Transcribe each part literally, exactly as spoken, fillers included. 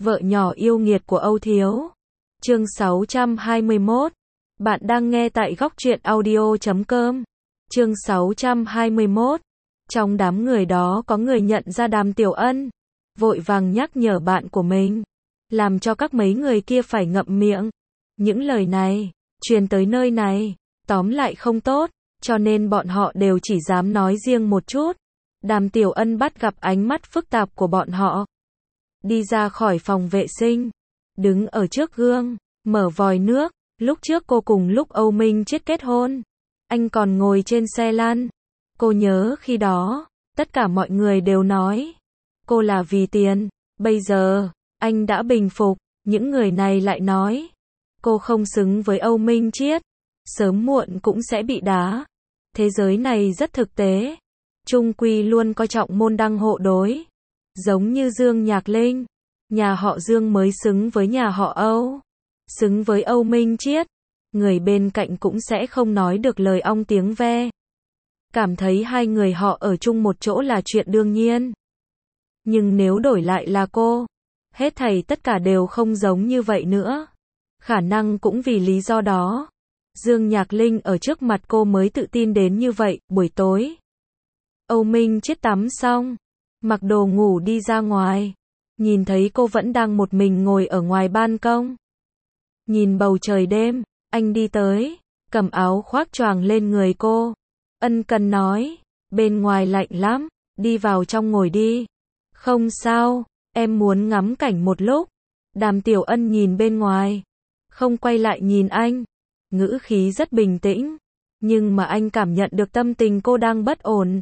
Vợ nhỏ yêu nghiệt của Âu Thiếu. Chương sáu trăm hai mươi mốt. Bạn đang nghe tại góc truyện audio chấm com. Chương sáu trăm hai mươi mốt. Trong đám người đó có người nhận ra Đàm Tiểu Ân, vội vàng nhắc nhở bạn của mình, làm cho các mấy người kia phải ngậm miệng. Những lời này truyền tới nơi này, tóm lại không tốt, cho nên bọn họ đều chỉ dám nói riêng một chút. Đàm Tiểu Ân bắt gặp ánh mắt phức tạp của bọn họ, đi ra khỏi phòng vệ sinh, đứng ở trước gương, mở vòi nước. Lúc trước cô cùng lúc Âu Minh Chiết kết hôn, anh còn ngồi trên xe lăn. Cô nhớ khi đó, tất cả mọi người đều nói cô là vì tiền. Bây giờ, anh đã bình phục, những người này lại nói cô không xứng với Âu Minh Chiết, sớm muộn cũng sẽ bị đá. Thế giới này rất thực tế, chung quy luôn coi trọng môn đăng hộ đối. Giống như Dương Nhạc Linh, nhà họ Dương mới xứng với nhà họ Âu, xứng với Âu Minh Chiết, người bên cạnh cũng sẽ không nói được lời ong tiếng ve. Cảm thấy hai người họ ở chung một chỗ là chuyện đương nhiên. Nhưng nếu đổi lại là cô, hết thảy tất cả đều không giống như vậy nữa. Khả năng cũng vì lý do đó, Dương Nhạc Linh ở trước mặt cô mới tự tin đến như vậy. Buổi tối, Âu Minh Chiết tắm xong, mặc đồ ngủ đi ra ngoài, nhìn thấy cô vẫn đang một mình ngồi ở ngoài ban công. Nhìn bầu trời đêm, anh đi tới, cầm áo khoác choàng lên người cô. Ân cần nói, bên ngoài lạnh lắm, đi vào trong ngồi đi. Không sao, em muốn ngắm cảnh một lúc. Đàm Tiểu Ân nhìn bên ngoài, không quay lại nhìn anh, ngữ khí rất bình tĩnh, nhưng mà anh cảm nhận được tâm tình cô đang bất ổn.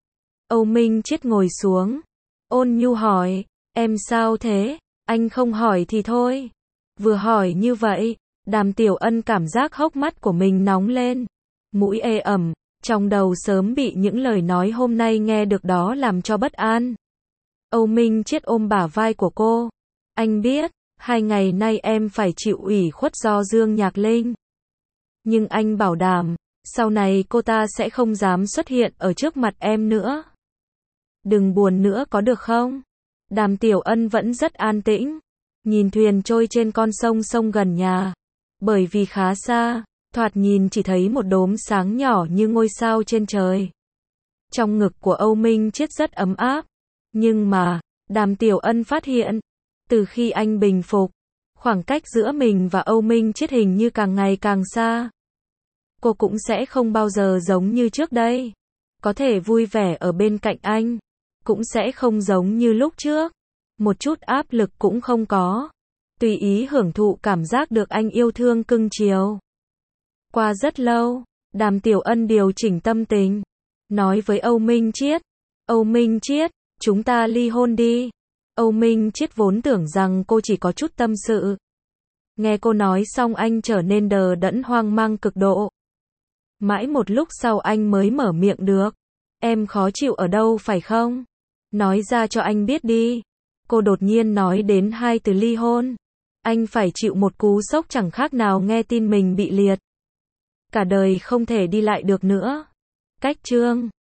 Âu Minh Chiết ngồi xuống, ôn nhu hỏi, em sao thế? Anh không hỏi thì thôi. Vừa hỏi như vậy, Đàm Tiểu Ân cảm giác hốc mắt của mình nóng lên, mũi ê ẩm, trong đầu sớm bị những lời nói hôm nay nghe được đó làm cho bất an. Âu Minh Chiết ôm bả vai của cô, anh biết, hai ngày nay em phải chịu ủy khuất do Dương Nhạc Linh. Nhưng anh bảo đảm, sau này cô ta sẽ không dám xuất hiện ở trước mặt em nữa. Đừng buồn nữa có được không? Đàm Tiểu Ân vẫn rất an tĩnh, nhìn thuyền trôi trên con sông sông gần nhà. Bởi vì khá xa, thoạt nhìn chỉ thấy một đốm sáng nhỏ như ngôi sao trên trời. Trong ngực của Âu Minh Chiết rất ấm áp. Nhưng mà, Đàm Tiểu Ân phát hiện, từ khi anh bình phục, khoảng cách giữa mình và Âu Minh Chiết hình như càng ngày càng xa. Cô cũng sẽ không bao giờ giống như trước đây. Có thể vui vẻ ở bên cạnh anh, cũng sẽ không giống như lúc trước. Một chút áp lực cũng không có. Tùy ý hưởng thụ cảm giác được anh yêu thương cưng chiều. Qua rất lâu, Đàm Tiểu Ân điều chỉnh tâm tình, nói với Âu Minh Chiết, Âu Minh Chiết, chúng ta ly hôn đi. Âu Minh Chiết vốn tưởng rằng cô chỉ có chút tâm sự. Nghe cô nói xong anh trở nên đờ đẫn hoang mang cực độ. Mãi một lúc sau anh mới mở miệng được. Em khó chịu ở đâu phải không? Nói ra cho anh biết đi. Cô đột nhiên nói đến hai từ ly hôn. Anh phải chịu một cú sốc chẳng khác nào nghe tin mình bị liệt. Cả đời không thể đi lại được nữa. Cách chương